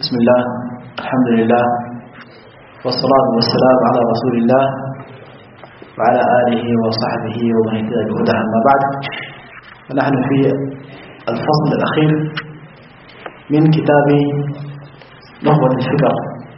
بسم الله، الحمد لله، والصلاة والسلام على رسول الله وعلى آله وصحبه ومن اهتدى بهداه. أما بعد، فنحن في الفصل الأخير من كتاب نخبة الفكر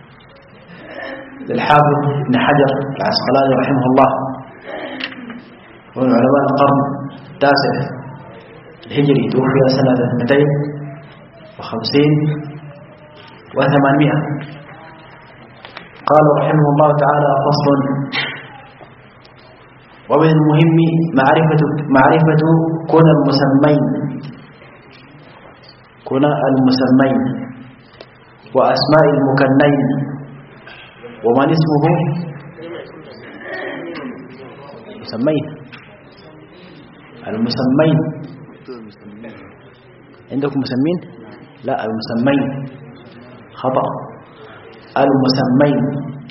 للحافظ ابن حجر العسقلاني رحمه الله، ومن علماء القرن التاسع الهجري، توفي سنة 250 و800. قال رحمه الله تعالى: فصل: ومن المهم معرفة كنى المسمين وأسماء المكنين ومن اسمه المسمين. عندكم مسمين؟ لا، المسمين خطأ. المسمين،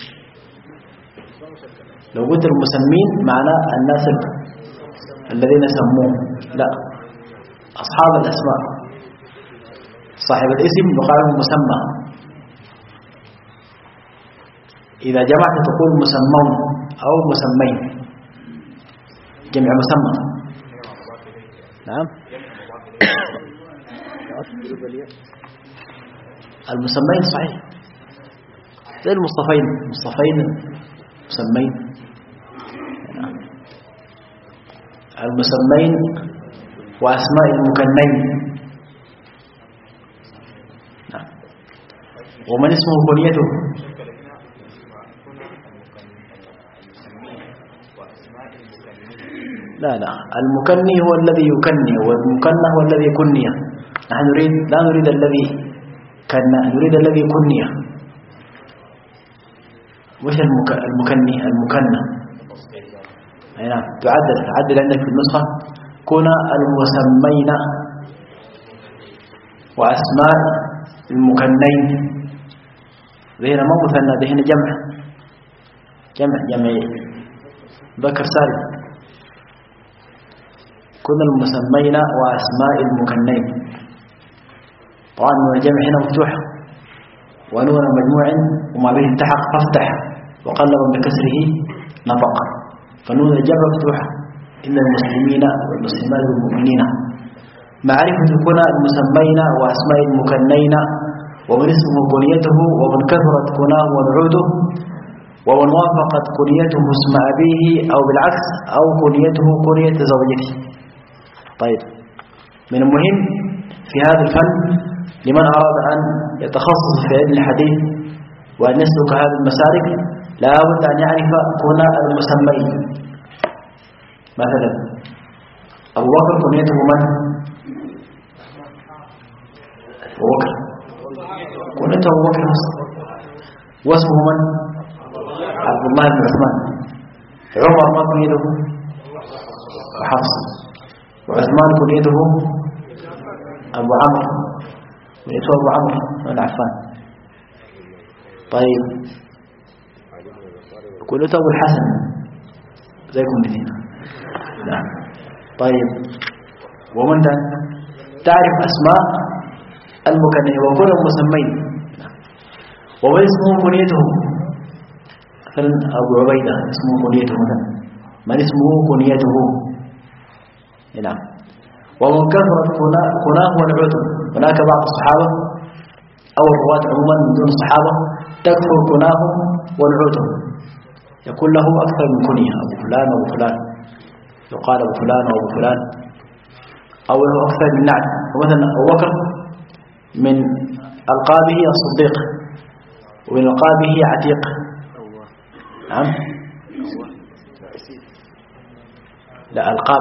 لو قلت المسمين معناه الناس الذين سموه، لا، أصحاب الأسماء. صاحب الاسم يقال مسمى. إذا جمعت تقول مسمون أو مسمين، جمع مسمى. نعم. المسمين صحيح، زي المصطفين مسمين. المسمين وأسماء المكنين. نعم. ومن اسمه كنيته. لا، المكني هو الذي يكني، والمكنى هو الذي كني. نحن لا نريد الذي كنا، نريد الذي كني. مش المكني، المكنى. نعم. تعدل عندك في النسخة: كنا المسمين وأسماء المكنين. ذهنا ما مثنى، ذهنا جمع ذكر سالم. كنا المسمين وأسماء المكنين. طبعا من الجمع هنا مفتوح، ونون مجموع وما به التحق فافتح، وقلب بكسره نطق، فنون الجمع مفتوحة: إن المسلمين والمسلمات والمؤمنين. معرفة كنى المسمين وأسماء المكنين ومن اسمه كنيته ومن كثرت كناه ونعوده ومن وافقت كنيته اسم أبيه أو بالعكس أو كنيته كنية زوجته. طيب، من المهم في هذا الفن لمن أراد أن يتخصص في علم الحديث وأن يسلك هذه المسالك لا بد أن يعرف كنى المسمين. مثلا أبو بكر كنيته من؟ أبو بكر كنيته أبو بكر، واسمه من؟ عبد الله بن عثمان. عمر ما كنيته؟ حفص. وعثمان كنيته أبو عمرو، كنيته أبو عمرو بن عفان. طيب، كنيته أبو الحسن زيكم الاثنين. نعم. طيب، ومن تعرف أسماء المكنين وكل المسمين. ومن اسمه كنيته، مثلا أبو عبيدة اسمه كنيته، مثلا من اسمه كنيته. نعم. ومن كثرت كناه ونعوته. هناك بعض الصحابة أو الرواة عموما من دون الصحابة تكثر كناهم ونعوتهم، يكون له أكثر من كنية: أبو فلان أبو فلان، يقال أبو فلان أو أبو فلان، أو له أكثر من نعت. ومثلا أبو بكر من ألقابه الصديق، ومن ألقابه عتيق. نعم. لا، ألقاب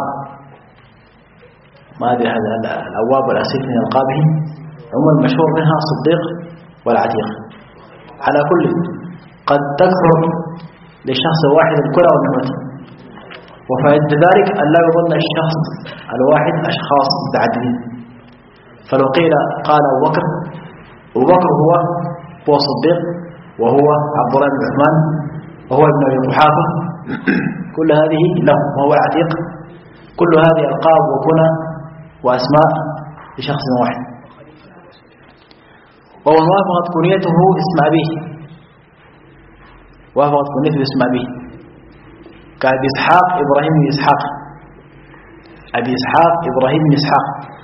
ما أدري، هذا الأواب والأسيف من ألقابه، عموما المشهور منها الصديق والعتيق. على كل قد تكثر للشخص الواحد الكرة والنعوت، وفائدة ذلك أن لا يظن الشخص الواحد أشخاص متعددين. فلو قال أبو بكر هو صديق، وهو عبد الله بن عثمان، وهو ابن أبي قحافة، كل هذه له، وهو العتيق. كل هذه ألقاب وكنى وأسماء لشخص واحد. ومن وافقت كنيته اسم أبيه، وافقت كنيته اسم أبيه، كأبي إسحاق إبراهيم بن إسحاق، أبي إسحاق إبراهيم بن إسحاق.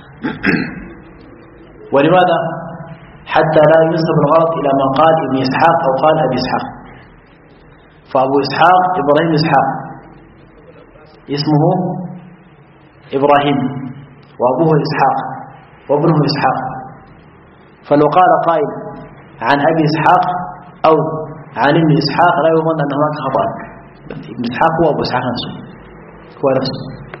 ولماذا؟ حتى لا ينسب الغلط إلى من قال ابن إسحاق أو قال أبي إسحاق. فأبو إسحاق إبراهيم بن إسحاق اسمه إبراهيم، وأبوه إسحاق، وابنه إسحاق. فلو قال قائل عن أبي إسحاق أو عن ابن إسحاق لا يظن أن هناك خطأ. ابن إسحاق هو أبو إسحاق نفسه، هو نفسه.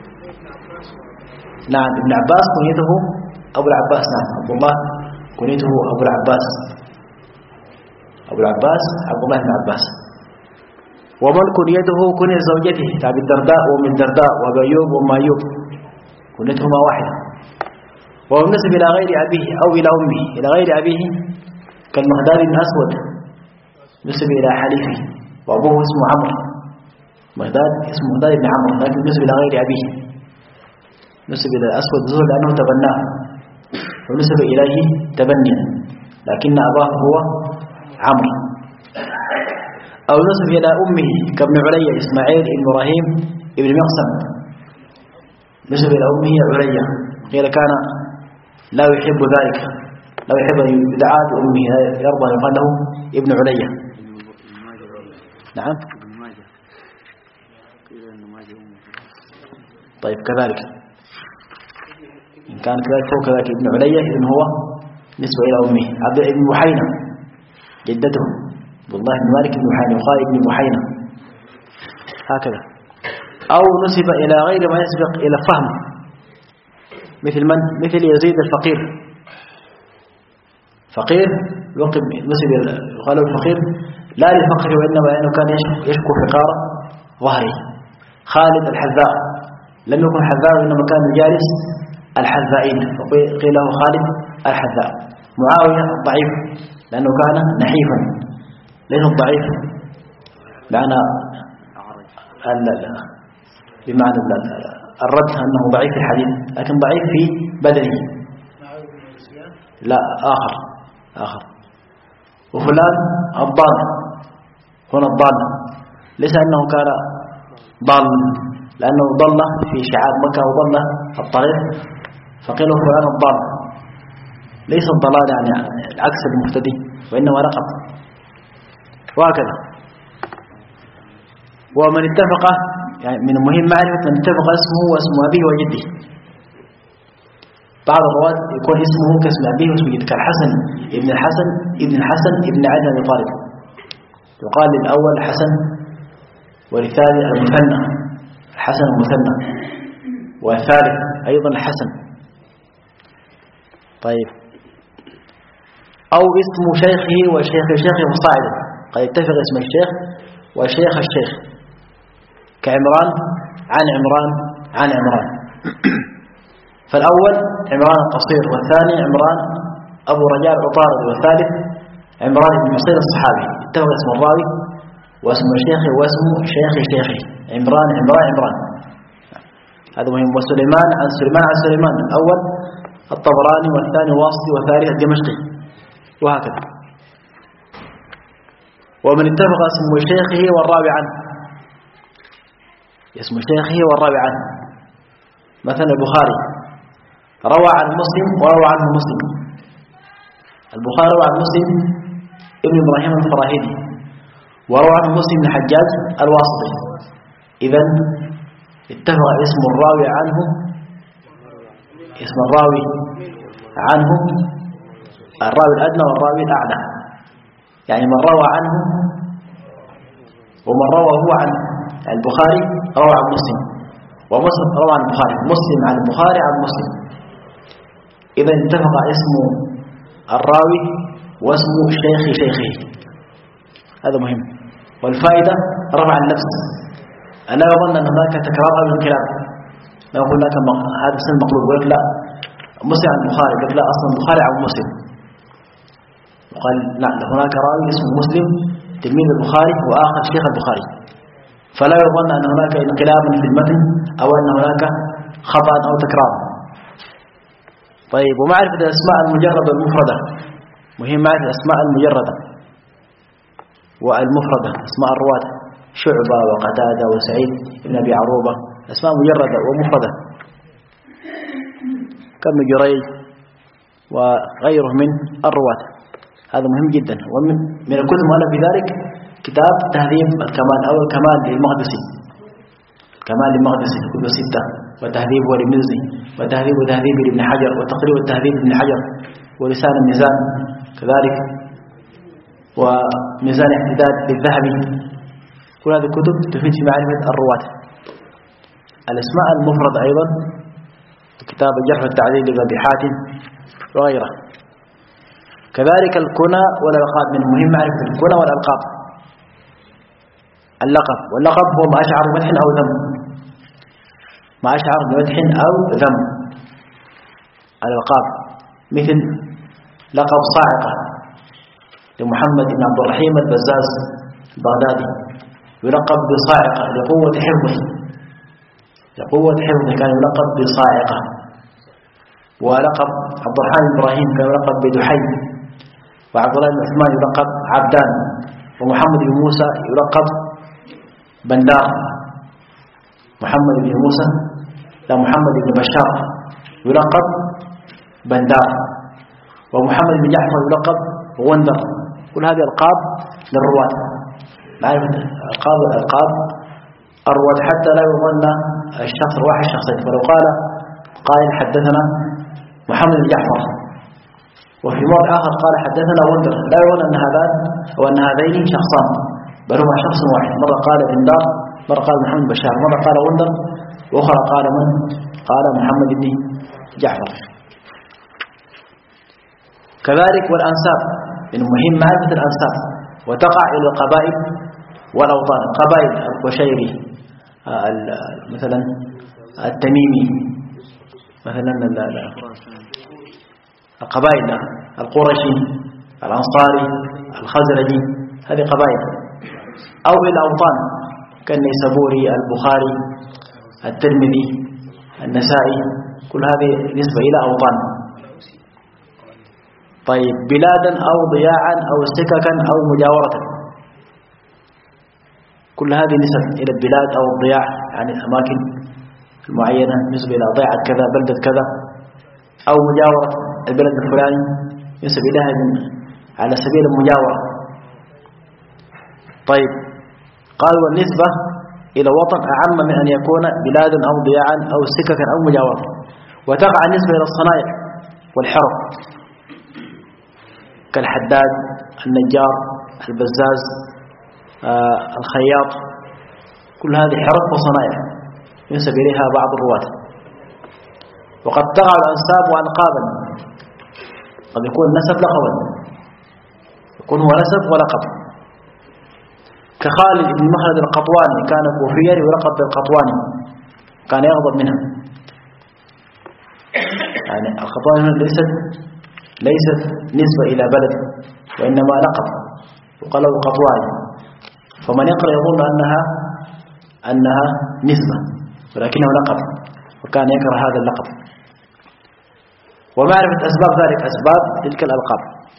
نعم، ابن عباس كنيته أبو العباس. نعم، عبد الله كنيته أبو العباس، أبو العباس عبد الله بن عباس. ومن كنيته كنية زوجته كأبي الدرداء وأم الدرداء وأبي أيوب وأم أيوب، كنيتهما واحدة. ومنسب إلى غير أبيه أو إلى أمه، إلى غير أبيه كالمقداد بن أسود نسب إلى حليفه وأبوه اسمه عمرو، مقداد اسمه مقداد بن عمرو، لكن نسب إلى غير أبيه، نسب إلى الأسود زهر لأنه تبناه، ونسب إليه تبنيا، لكن أباه هو عمرو. أو نسب إلى أمه كابن عليا إسماعيل بن إبراهيم بن مقسم، نسب إلى أمه عليا، قيل كان لا يحب ذلك، لا يحب أن يدعى بأمه، يرضى يقال له ابن عليا. نعم، طيب كذلك إن كان كذلك فهو كذلك ابن عليا، إذن هو نسبة إلى أمه. عبد ابن بحينة جدته عبد الله بن مالك بن بحينة، وقال ابن بحينة هكذا. أو نسب إلى غير ما يسبق إلى الفهم، مثل من؟ مثل يزيد الفقير، فقير لقب نسب قالوا الفقير لا للفقر وإنما لأنه كان يشكو فقار ظهره. خالد الحذاء لم يكن حذاء وإنما كان جالس الحذائين، فقيل له خالد الحذاء. معاوية الضعيف لأنه كان نحيفا، ليس الضعيف بمعنى الرد أنه ضعيف في الحديث، لكن ضعيف في بدنه. لا، آخر. وفلان الضال، هنا الضال ليس أنه كان ضال، لأنه ضل في شعاب مكة وضل الطريق، فقيل فلان الضال، ليس الضلال يعني العكس المهتدي، وإنما رقب، وهكذا. ومن اتفق، يعني من المهم معرفة من اتفق اسمه واسم أبيه وجده. بعض الرواة يكون اسمه كاسم أبيه واسم جده، كالحسن ابن الحسن ابن الحسن ابن علي بن طالب، يقال للأول حسن وللثاني المثنى، الحسن المثنى، والثالث أيضا الحسن. طيب، أو اسم شيخه وشيخ شيخه مصاعدا، قد يتفق اسم الشيخ وشيخ الشيخ، كعمران عن عمران عن عمران. فالأول عمران القصير، والثاني عمران أبو رجال عطارد، والثالث عمران بن حصين الصحابي. اتفق اسم الراوي واسم الشيخ واسم شيخ شيخه، عمران عمران عمران، هذا مهم. وسليمان عن سليمان عن سليمان، الأول الطبراني والثاني الواسطي والثالث الدمشقي، وهكذا. ومن اتفق اسم شيخه والراوي عنه، اسم شيخه والراوي عنه، مثلا البخاري روى عن مسلم وروى عنه مسلم، البخاري روى عن مسلم ابن إبراهيم الفراهيدي، وروى عنه مسلم بن الحجاج الواسطي. إذن اتفق اسم الراوي عنه، اسم الراوي عنه الراوي الأدنى والراوي الأعلى، يعني من روى عنه ومن روى هو عنه. البخاري روى عن مسلم، ومسلم روى عن البخاري، مسلم عن البخاري عن مسلم. إذا اتفق اسم الراوي واسم شيخ شيخه، هذا مهم. والفائدة رفع النفس، أنا أظن أن هناك تكرار من الكلام، لا أقول لك هذا السن مقلوب، يقول لك لا مسلم عن البخاري، يقول لك لا أصلا البخاري عن مسلم. وقال نعم هناك راوي اسمه مسلم تلميذ البخاري وآخر شيخ البخاري، فلا يظن أن هناك انقلابا في المتن أو أن هناك خطأ أو تكرار. طيب، ومعرفة الأسماء المجردة المفردة، مهم معرفة الأسماء المجردة والمفردة، أسماء الرواة شعبة وقتادة وسعيد بن أبي عروبة، أسماء مجردة ومفردة كابن جريج وغيره من الرواة. هذا مهم جدا. ومن الكتب المؤلفة في ذلك كتاب تهذيب الكمال أو الكمال للمقدسي، كمال للمقدسي كتب 6، وتهذيب للمزي، وتهذيب لابن حجر، وتقريب التهذيب لابن حجر، ولسان الميزان كذلك، وميزان الاعتداد للذهبي. كل هذه الكتب تفيد في معرفة الرواة. الأسماء المفردة أيضا كتاب الجرح والتعديل لأبي حاتم وغيره. كذلك الكنى والألقاب، من المهم معرفة الكنى والألقاب. اللقب، واللقب هو ما أشعر بمدح أو ذم، ما أشعر بمدح أو ذم. الألقاب مثل لقب صاعقة لمحمد بن عبد الرحيم البزاز البغدادي، يلقب بصاعقة لقوة حفظه، كان يلقب بصاعقة. ولقب عبد الرحمن إبراهيم كان يلقب بدحي، وعبد الله بن عثمان يلقب عبدان، ومحمد بن موسى يلقب بندار. محمد بن موسى محمد بن بشار يلقب بندار، ومحمد بن جعفر يلقب غندر. كل هذه ألقاب للرواة، معرفة ألقاب الرواة حتى لا يظن الشخص واحد شخصين. فلو قال قائل حدثنا محمد بن جعفر، وفي موضع آخر قال حدثنا غندر، لا يظن أن هذان أو أن هذين شخصان، بل هما شخص واحد. مرة قال بندار، مرة قال محمد بشار، مرة قال غندر، وأخرى قال من؟ قال محمد بن جعفر. كذلك والأنساب، من المهم معرفة الأنساب، وتقع إلى القبائل والأوطان. قبائل القشيري مثلا، التميمي مثلا، القبائل القرشي، الأنصاري، الخزرجي، هذه قبائل. أو إلى الأوطان كالنيسابوري، البخاري، الترمذي، النسائي، كل هذه نسبة إلى أوطان. طيب بلادا أو ضياعا أو سككا أو مجاورة، كل هذه نسب إلى البلاد أو الضياع، يعني الأماكن المعينة نسبة إلى ضيعة كذا، بلدة كذا، أو مجاورة البلد الفلاني ينسب إليها على سبيل المجاورة. طيب قال والنسبة إلى وطن أعم من أن يكون بلادا أو ضياعا أو سككا أو مجاورة. وتقع النسبة إلى الصنائع والحرف كالحداد، النجار، البزاز، الخياط، كل هذه حرف وصنائع ينسب إليها بعض الرواة. وقد تقع الأنساب وألقابا، قد يكون نسب لقبا، يكون هو نسب ولقب، كخالد بن مخلد القطواني، كان كوفيا يلقب بالقطواني، كان يغضب منها. يعني القطواني ليست نسبة إلى بلد، وإنما لقب، وقال له القطواني. فمن يقرأ يظن أنها نسبة، ولكنه لقب، وكان يكره هذا اللقب. ومعرفة أسباب ذلك، أسباب تلك الألقاب.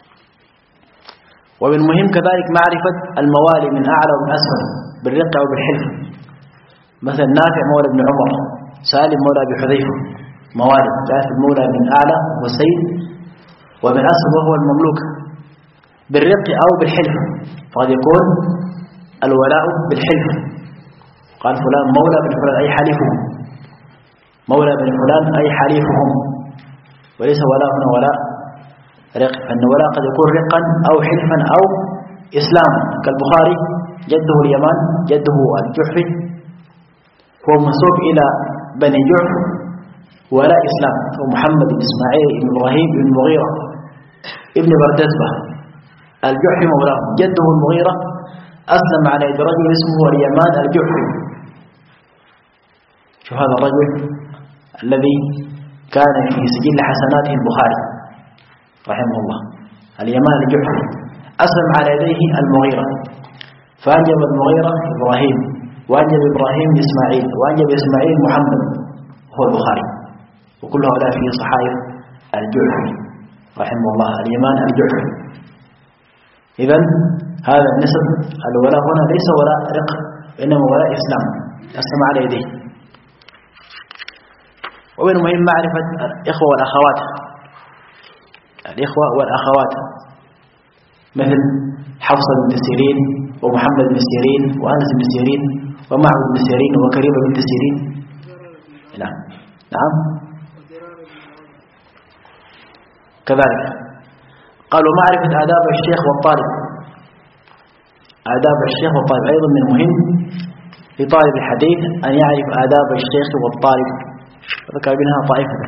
ومن المهم كذلك معرفة الموالي من أعلى ومن أسفل بالرقة وبالحلف. مثلا نافع مولى ابن عمر، سالم مولى أبي حذيفة، موالي. تعرف المولى من أعلى والسيد، ومن أسفل وهو المملوك، بالرق أو بالحلف. فقد يكون الولاء بالحلف، قال فلان مولى بن فلان أي حليفهم، مولى بن فلان أي حليفهم، وليس ولاء هنا ولاء رق. فإن ولاء قد يكون رقا أو حلفا أو إسلام، كالبخاري جده اليمان، جده الجحفي، هو منسوب إلى بني جعف، ولا إسلام هو محمد بن إسماعيل بن إبراهيم بن المغيرة ابن بردزبة الجحفي مولاه، جده المغيرة أسلم على يد رجل اسمه اليمان الجحفي. شوف هذا الرجل الذي كان في سجل حسناته البخاري رحمه الله، اليمان الجحفي أسلم على يديه المغيرة، فأنجب المغيرة إبراهيم، وأنجب إبراهيم إسماعيل، وأنجب إسماعيل محمد هو البخاري، وكل هؤلاء في صحائف الجحفي رحمه الله، اليمان الجحفي. إذن هذا النسب الولاء هنا ليس ولاء رق، إنما ولاء إسلام أسلم على يديه. ومن المهم معرفة الإخوة والأخوات، الإخوة والأخوات مثل حفصة بنت سيرين ومحمد بن سيرين وأنس بن سيرين ومعبد بن سيرين وكريمة بنت سيرين. نعم نعم كذلك. قالوا معرفة آداب الشيخ والطالب، آداب الشيخ والطالب أيضا من المهم لطالب الحديث أن يعرف آداب الشيخ والطالب. ذكر منها طائفة،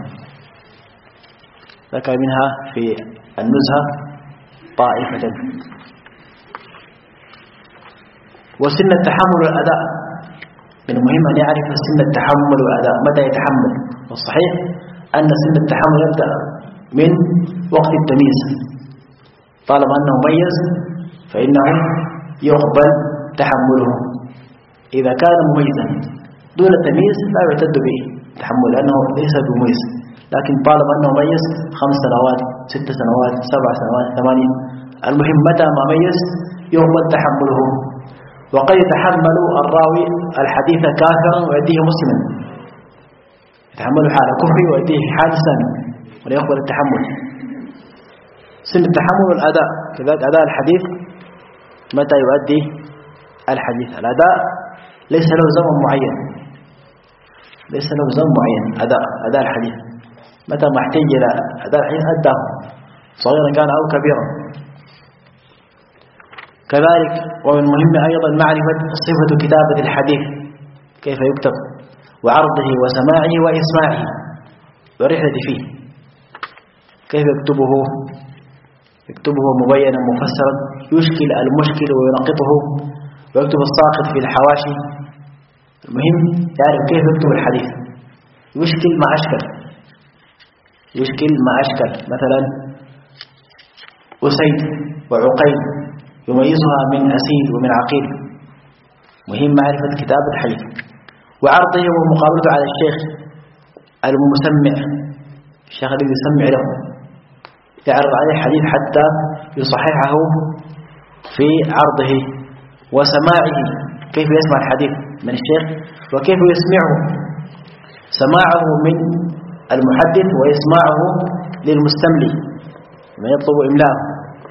ذكر منها في النزهة طائفة. وسن التحمل والأداء، من المهم أن يعرف سن التحمل والأداء، متى يتحمل. والصحيح أن سن التحمل يبدأ من وقت التمييز، طالما أنه مميز فإنه يقبل تحمله. إذا كان مميزا دون التمييز لا يعتد به تحمل، لأنه ليس بمميز. لكن طالما أنه مميز 5 سنوات 6 سنوات 7 سنوات 8، المهم متى ما ميز يقبل تحمله. وقد يتحمل الراوي الحديث كافرا ويأتيه مسلما، يتحمل حال كفر ويأتيه حال إسلام ولا يقبل التحمل. سن التحمل والأداء كذلك. أداء الحديث متى يؤدي الحديث، الأداء ليس له زمن معين، ليس له زمن معين. أداء الحديث متى ما احتاج إلى أداء الحديث أداه، صغيرا كان أو كبيرا. كذلك ومن المهم أيضا معرفة صفة كتابة الحديث، كيف يكتب، وعرضه وسماعه وإسماعه والرحلة فيه، كيف يكتبه مبينا مفسرا، يشكل المشكل وينقطه، ويكتب الساقط في الحواشي. المهم يعرف كيف يكتب الحديث، يشكل ما أشكل، يشكل ما أشكل. مثلا أسيد وعقيل يميزها من أسيد ومن عقيل. مهم معرفة كتابة الحديث. وعرضه ومقابلته على الشيخ المسمع، الشيخ الذي يسمع له، يعرض عليه الحديث حتى يصححه في عرضه. وسماعه، كيف يسمع الحديث من الشيخ وكيف يسمعه، سماعه من المحدث ويسمعه للمستملي من يطلب إملاءه.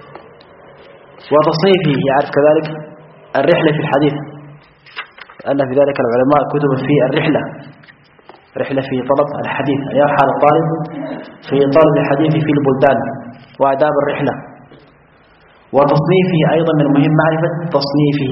وتصنيفه، يعرف كذلك الرحلة في الحديث، أن في ذلك العلماء كتب في الرحلة، رحلة في طلب الحديث، أن يرحل الطالب في طلب الحديث في البلدان، وآداب الرحلة. وتصنيفه أيضا من المهم معرفة تصنيفه،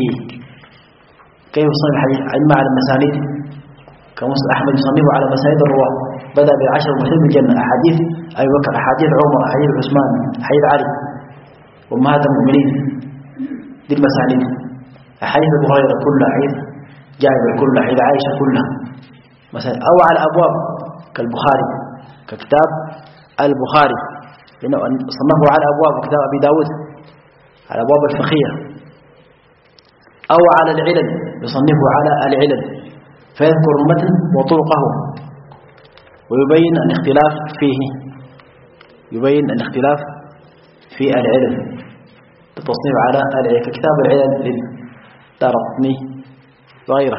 كيف يصنف الحديث، علم على المسانيد كمسلم أحمد يصنفه على مسانيد الرواة، بدأ ب10 مبشرين بالجنة، أحاديث أبي بكر، أحاديث عمر، أحاديث عثمان، أحاديث علي وأمهات المؤمنين، دي المسانيد. أحاديث أبو هريرة كلها، أحاديث جابر كلها، أحاديث عائشة كلها مثلا. أو على أبواب كالبخاري، ككتاب البخاري لأنه صنفه على أبواب، كتاب أبي داود على أبواب الفقهية. أو على العلل، يصنفه على العلل فيذكر المتن وطرقه ويبين الاختلاف فيه، يبين الاختلاف في العلل، التصنيف على العلل ككتاب العلل للدارقطني وغيره.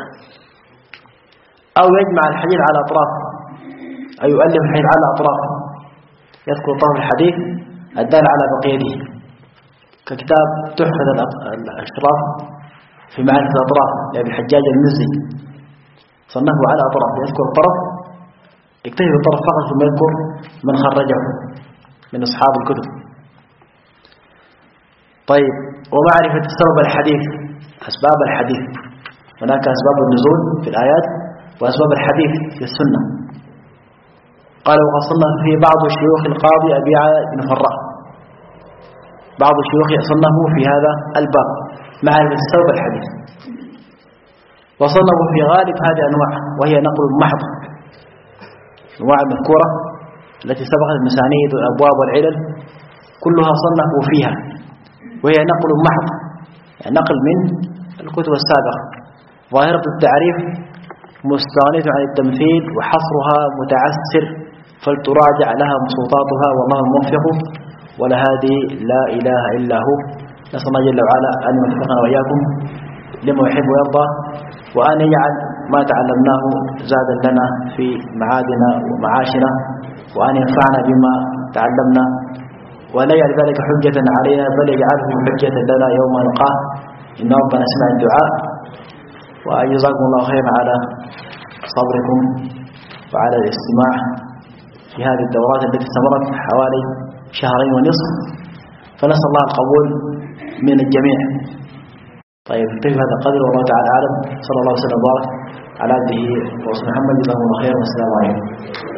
أو يجمع الحديث على أطراف، أي يؤلف الحديث على أطراف، يذكر طرف الحديث الدال على بقيته، ككتاب تحفة الأشراف في معرفة الأطراف لأبي الحجاج المزي، صنفه على أطراف، يذكر الطرف، يكتفي بالطرف فقط ثم يذكر من خرجه من أصحاب الكتب. طيب، ومعرفة سبب الحديث، أسباب الحديث، هناك أسباب النزول في الآيات وأسباب الحديث في السنة. قال وقد صنف فيه بعض شيوخ القاضي أبي علي بن فراء، بعض الشيوخ صنفوا في هذا الباب معرفة سبب الحديث، وصنفوا في غالب هذه أنواع، وهي نقل محض، أنواع المذكورة التي سبقت المسانيد والأبواب والعلل كلها صنفوا فيها، وهي نقل محض، يعني نقل من الكتب السابقة. ظاهرة التعريف مستغنية عن التمثيل، وحصرها متعسر، فلتراجع لها مصوتاتها، والله الموفق، ولهادي لا إله إلا هو. نسأل الله جل وعلا أن يوفقنا وإياكم لما يحب ويرضى، وأن يجعل ما تعلمناه زادا لنا في معادنا ومعاشنا، وأن ينفعنا بما تعلمنا، ولا يجعل ذلك حجة علينا بل يجعله حجة لنا يوم نلقاه. إن ربنا سمع الدعاء. وجزاكم الله خيرا على صبركم وعلى الاستماع في هذه الدورات التي استمرت حوالي 2.5 شهر، فنسأل الله القبول من الجميع. طيب نكتفي هذا القدر، والله تعالى أعلم. صلى الله وسلم وبارك على عبده ورسوله محمد. جزاكم الله خيرا، والسلام عليكم.